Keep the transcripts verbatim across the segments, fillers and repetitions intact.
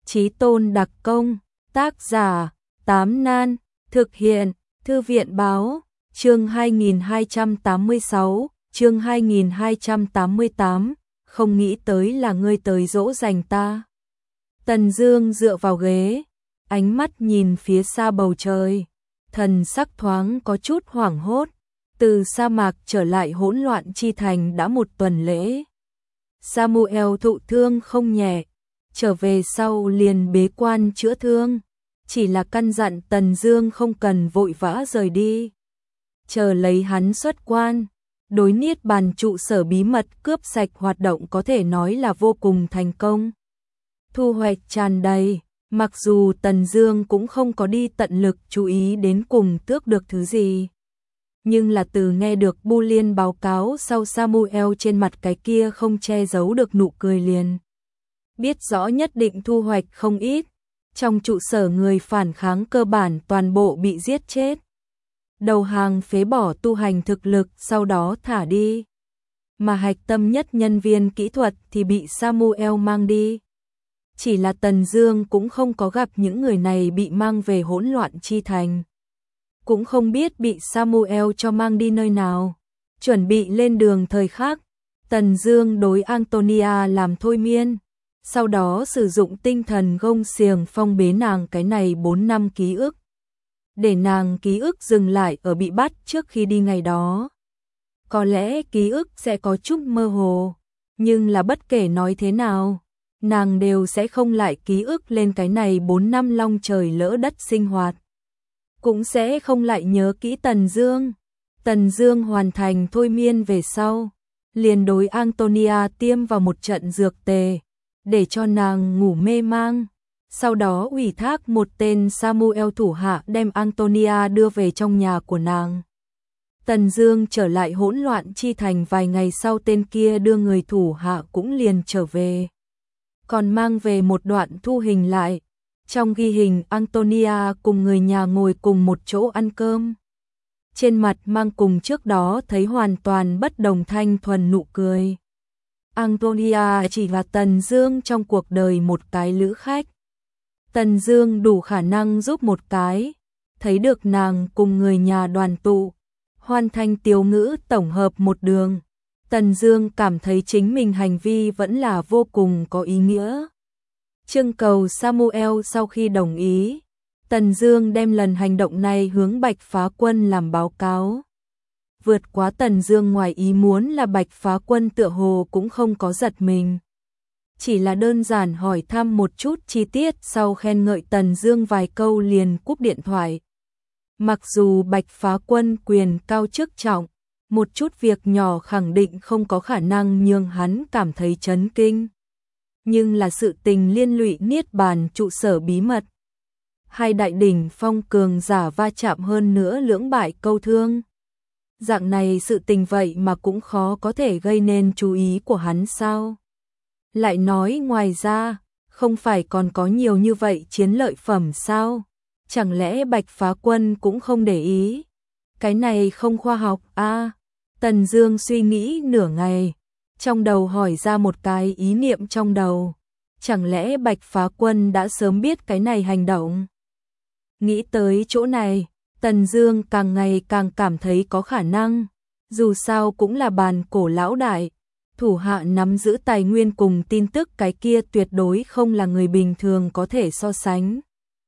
Chí Tôn đặc công, tác giả, Tám Nan, thực hiện, Thư viện báo, chương hai nghìn hai trăm tám mươi sáu, chương hai nghìn hai trăm tám mươi tám, không nghĩ tới là ngươi tới dỗ dành ta. Tần Dương dựa vào ghế, ánh mắt nhìn phía xa bầu trời, thần sắc thoáng có chút hoảng hốt, từ sa mạc trở lại hỗn loạn chi thành đã một tuần lễ. Samuel thụ thương không nhẹ, trở về sau liền bế quan chữa thương, chỉ là căn dặn Tần Dương không cần vội vã rời đi, chờ lấy hắn xuất quan. Đối Niết Bàn trụ sở bí mật cướp sạch hoạt động có thể nói là vô cùng thành công, thu hoạch tràn đầy, mặc dù Tần Dương cũng không có đi tận lực chú ý đến cùng tước được thứ gì. Nhưng là từ nghe được Bu Liên báo cáo sau, Samuel trên mặt cái kia không che giấu được nụ cười liền. Biết rõ nhất định thu hoạch không ít, trong trụ sở người phản kháng cơ bản toàn bộ bị giết chết. Đầu hàng phế bỏ tu hành thực lực sau đó thả đi. Mà hạch tâm nhất nhân viên kỹ thuật thì bị Samuel mang đi. Chỉ là Tần Dương cũng không có gặp những người này bị mang về hỗn loạn chi thành. Cũng không biết bị Samuel cho mang đi nơi nào. Chuẩn bị lên đường thời khắc, Tần Dương đối Antonia làm thôi miên, sau đó sử dụng tinh thần gông xiềng phong bế nàng cái này bốn năm ký ức, để nàng ký ức dừng lại ở bị bắt trước khi đi ngày đó. Có lẽ ký ức sẽ có chút mơ hồ, nhưng là bất kể nói thế nào, nàng đều sẽ không lại ký ức lên cái này bốn năm long trời lỡ đất sinh hoạt. Cũng sẽ không lại nhớ kỹ Tần Dương. Tần Dương hoàn thành thôi miên về sau, liền đối Antonia tiêm vào một trận dược tề, để cho nàng ngủ mê mang. Sau đó ủy thác một tên Samuel thủ hạ đem Antonia đưa về trong nhà của nàng. Tần Dương trở lại hỗn loạn chi thành vài ngày sau, tên kia đưa người thủ hạ cũng liền trở về. Còn mang về một đoạn thu hình lại. Trong ghi hình Antonia cùng người nhà ngồi cùng một chỗ ăn cơm. Trên mặt mang cùng trước đó thấy hoàn toàn bất đồng thanh thuần nụ cười. Antonia chỉ là Tần Dương trong cuộc đời một cái lữ khách. Tần Dương đủ khả năng giúp một cái, thấy được nàng cùng người nhà đoàn tụ, hoàn thành tiểu ngữ tổng hợp một đường. Tần Dương cảm thấy chính mình hành vi vẫn là vô cùng có ý nghĩa. Trưng cầu Samuel sau khi đồng ý, Tần Dương đem lần hành động này hướng Bạch Phá Quân làm báo cáo. Vượt quá Tần Dương ngoài ý muốn là Bạch Phá Quân tựa hồ cũng không có giật mình. Chỉ là đơn giản hỏi thăm một chút chi tiết, sau khen ngợi Tần Dương vài câu liền cúp điện thoại. Mặc dù Bạch Phá Quân quyền cao chức trọng, một chút việc nhỏ khẳng định không có khả năng nhường hắn cảm thấy chấn kinh. Nhưng là sự tình liên lụy Niết Bàn trụ sở bí mật. Hai đại đỉnh phong cường giả va chạm, hơn nữa lưỡng bại câu thương. Dạng này sự tình vậy mà cũng khó có thể gây nên chú ý của hắn sao? Lại nói ngoài ra, không phải còn có nhiều như vậy chiến lợi phẩm sao? Chẳng lẽ Bạch Phá Quân cũng không để ý? Cái này không khoa học a. À, Tần Dương suy nghĩ nửa ngày, trong đầu hỏi ra một cái ý niệm trong đầu. Chẳng lẽ Bạch Phá Quân đã sớm biết cái này hành động? Nghĩ tới chỗ này, Tần Dương càng ngày càng cảm thấy có khả năng. Dù sao cũng là bàn cổ lão đại, thủ hạ nắm giữ tài nguyên cùng tin tức, cái kia tuyệt đối không là người bình thường có thể so sánh.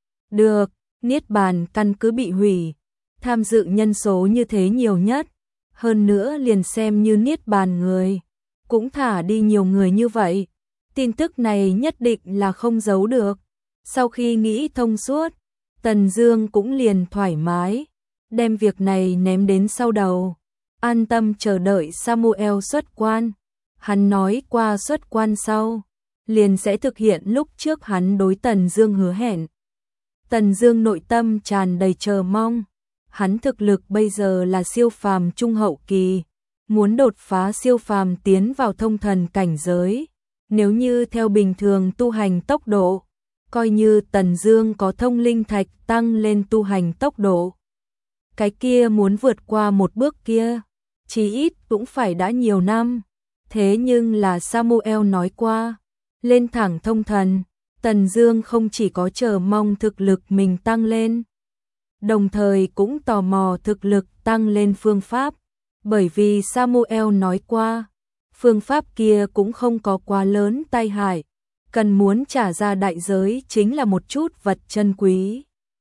Được, Niết Bàn căn cứ bị hủy, tham dự nhân số như thế nhiều nhất, hơn nữa liền xem như Niết Bàn người, cũng thả đi nhiều người như vậy. Tin tức này nhất định là không giấu được. Sau khi nghĩ thông suốt, Tần Dương cũng liền thoải mái, đem việc này ném đến sau đầu, an tâm chờ đợi Samuel xuất quan. Hắn nói qua xuất quan sau, liền sẽ thực hiện lúc trước hắn đối Tần Dương hứa hẹn. Tần Dương nội tâm tràn đầy chờ mong, hắn thực lực bây giờ là siêu phàm trung hậu kỳ, muốn đột phá siêu phàm tiến vào thông thần cảnh giới. Nếu như theo bình thường tu hành tốc độ, coi như Tần Dương có thông linh thạch tăng lên tu hành tốc độ, cái kia muốn vượt qua một bước kia, chí ít cũng phải đã nhiều năm. Thế nhưng là Samuel nói qua, lên thẳng thông thần, Tần Dương không chỉ có chờ mong thực lực mình tăng lên, đồng thời cũng tò mò thực lực tăng lên phương pháp, bởi vì Samuel nói qua, phương pháp kia cũng không có quá lớn tai hại, cần muốn trả ra đại giới chính là một chút vật chân quý.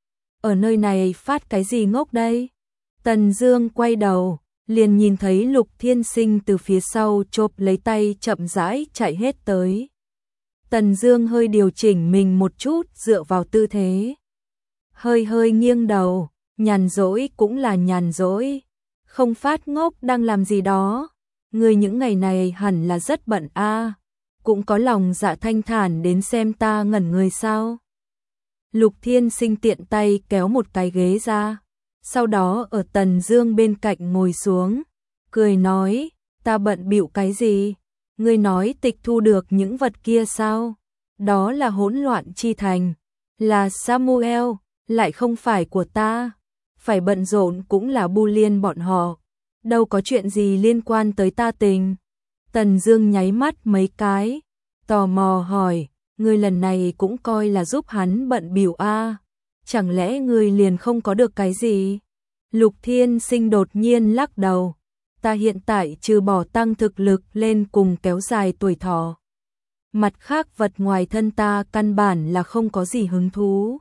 Ở nơi này phát cái gì ngốc đây? Tần Dương quay đầu, liền nhìn thấy Lục Thiên Sinh từ phía sau chộp lấy tay chậm rãi chạy hết tới. Tần Dương hơi điều chỉnh mình một chút dựa vào tư thế. Hơi hơi nghiêng đầu, nhàn rỗi cũng là nhàn rỗi. Không phát ngốc đang làm gì đó. Người những ngày này hẳn là rất bận a, à. Cũng có lòng dạ thanh thản đến xem ta ngẩn người sao. Lục Thiên Sinh tiện tay kéo một cái ghế ra. Sau đó ở Tần Dương bên cạnh ngồi xuống. Cười nói, ta bận bịu cái gì? Ngươi nói tịch thu được những vật kia sao? Đó là hỗn loạn chi thành. Là Samuel, lại không phải của ta. Phải bận rộn cũng là Bu Liên bọn họ. Đâu có chuyện gì liên quan tới ta tình. Tần Dương nháy mắt mấy cái, tò mò hỏi, ngươi lần này cũng coi là giúp hắn bận bịu a, à? Chẳng lẽ ngươi liền không có được cái gì? Lục Thiên Sinh đột nhiên lắc đầu, ta hiện tại trừ bỏ tăng thực lực lên cùng kéo dài tuổi thọ, mặt khác vật ngoài thân ta căn bản là không có gì hứng thú.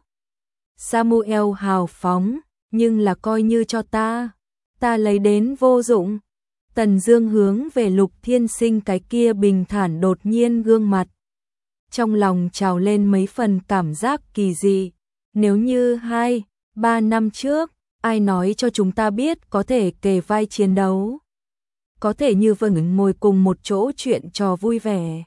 Samuel hào phóng, nhưng là coi như cho ta, ta lấy đến vô dụng. Tần Dương hướng về Lục Thiên Sinh cái kia bình thản đột nhiên gương mặt. Trong lòng trào lên mấy phần cảm giác kỳ dị. Nếu như hai, ba năm trước, ai nói cho chúng ta biết có thể kề vai chiến đấu. Có thể như vâng ngồi cùng một chỗ chuyện trò vui vẻ.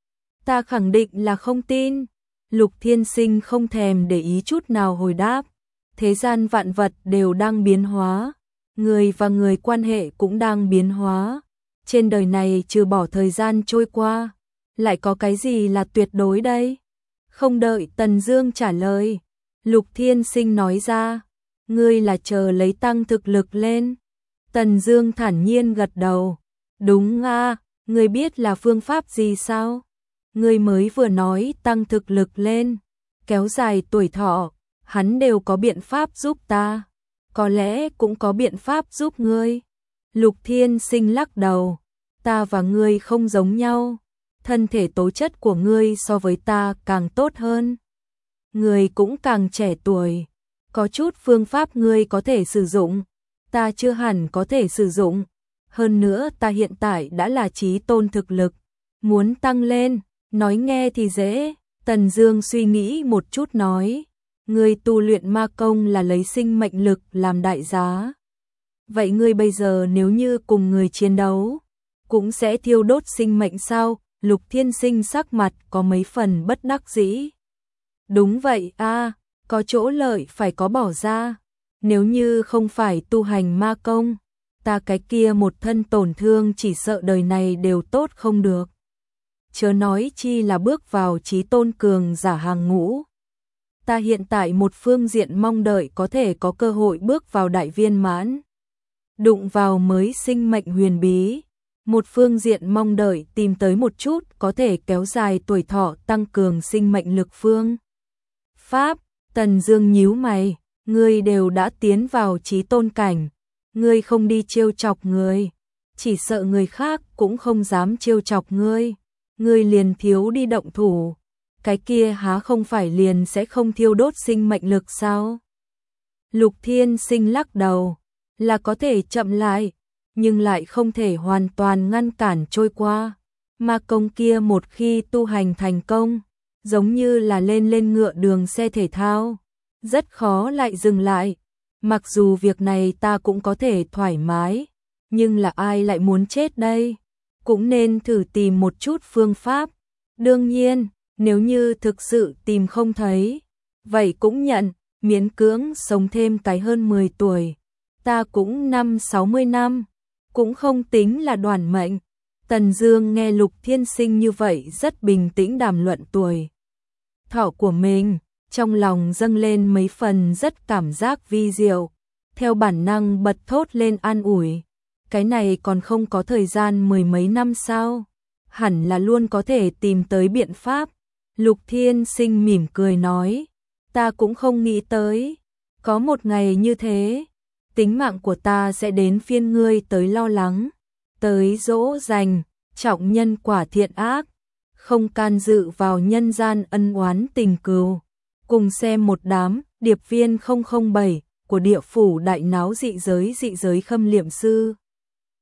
Ta khẳng định là không tin. Lục Thiên Sinh không thèm để ý chút nào hồi đáp. Thế gian vạn vật đều đang biến hóa. Người và người quan hệ cũng đang biến hóa. Trên đời này trừ bỏ thời gian trôi qua, lại có cái gì là tuyệt đối đây? Không đợi Tần Dương trả lời, Lục Thiên Sinh nói ra, ngươi là chờ lấy tăng thực lực lên. Tần Dương thản nhiên gật đầu, đúng a, ngươi biết là phương pháp gì sao? Ngươi mới vừa nói tăng thực lực lên, kéo dài tuổi thọ, hắn đều có biện pháp giúp ta. Có lẽ cũng có biện pháp giúp ngươi. Lục Thiên Sinh lắc đầu, ta và ngươi không giống nhau, thân thể tố chất của ngươi so với ta càng tốt hơn. Ngươi cũng càng trẻ tuổi, có chút phương pháp ngươi có thể sử dụng, ta chưa hẳn có thể sử dụng. Hơn nữa ta hiện tại đã là chí tôn thực lực, muốn tăng lên, nói nghe thì dễ. Tần Dương suy nghĩ một chút nói, ngươi tu luyện ma công là lấy sinh mệnh lực làm đại giá. Vậy ngươi bây giờ nếu như cùng người chiến đấu, cũng sẽ thiêu đốt sinh mệnh sao? Lục Thiên Sinh sắc mặt có mấy phần bất đắc dĩ. Đúng vậy a, à, có chỗ lợi phải có bỏ ra. Nếu như không phải tu hành ma công, ta cái kia một thân tổn thương chỉ sợ đời này đều tốt không được. Chớ nói chi là bước vào chí tôn cường giả hàng ngũ. Ta hiện tại một phương diện mong đợi có thể có cơ hội bước vào đại viên mãn, đụng vào mới sinh mệnh huyền bí. Một phương diện mong đợi tìm tới một chút có thể kéo dài tuổi thọ tăng cường sinh mệnh lực phương pháp. Tần Dương nhíu mày, ngươi đều đã tiến vào chí tôn cảnh, ngươi không đi trêu chọc người, chỉ sợ người khác cũng không dám trêu chọc ngươi, ngươi liền thiếu đi động thủ. Cái kia há không phải liền sẽ không thiêu đốt sinh mệnh lực sao? Lục Thiên Sinh lắc đầu, là có thể chậm lại, nhưng lại không thể hoàn toàn ngăn cản trôi qua. Ma công kia một khi tu hành thành công, giống như là lên lên ngựa đường xe thể thao, rất khó lại dừng lại. Mặc dù việc này ta cũng có thể thoải mái, nhưng là ai lại muốn chết đây? Cũng nên thử tìm một chút phương pháp. Đương nhiên, nếu như thực sự tìm không thấy, vậy cũng nhận, miễn cưỡng sống thêm cái hơn mười tuổi. Ta cũng năm sáu mươi năm, cũng không tính là đoản mệnh. Tần Dương nghe Lục Thiên Sinh như vậy rất bình tĩnh đàm luận tuổi thọ của mình, trong lòng dâng lên mấy phần rất cảm giác vi diệu, theo bản năng bật thốt lên an ủi. Cái này còn không có thời gian mười mấy năm sao? Hẳn là luôn có thể tìm tới biện pháp. Lục Thiên Sinh mỉm cười nói, ta cũng không nghĩ tới, có một ngày như thế, tính mạng của ta sẽ đến phiên ngươi tới lo lắng, tới dỗ dành, trọng nhân quả thiện ác, không can dự vào nhân gian ân oán tình cừu. Cùng xem một đám điệp viên không không bảy của địa phủ đại náo dị giới dị giới khâm liệm sư.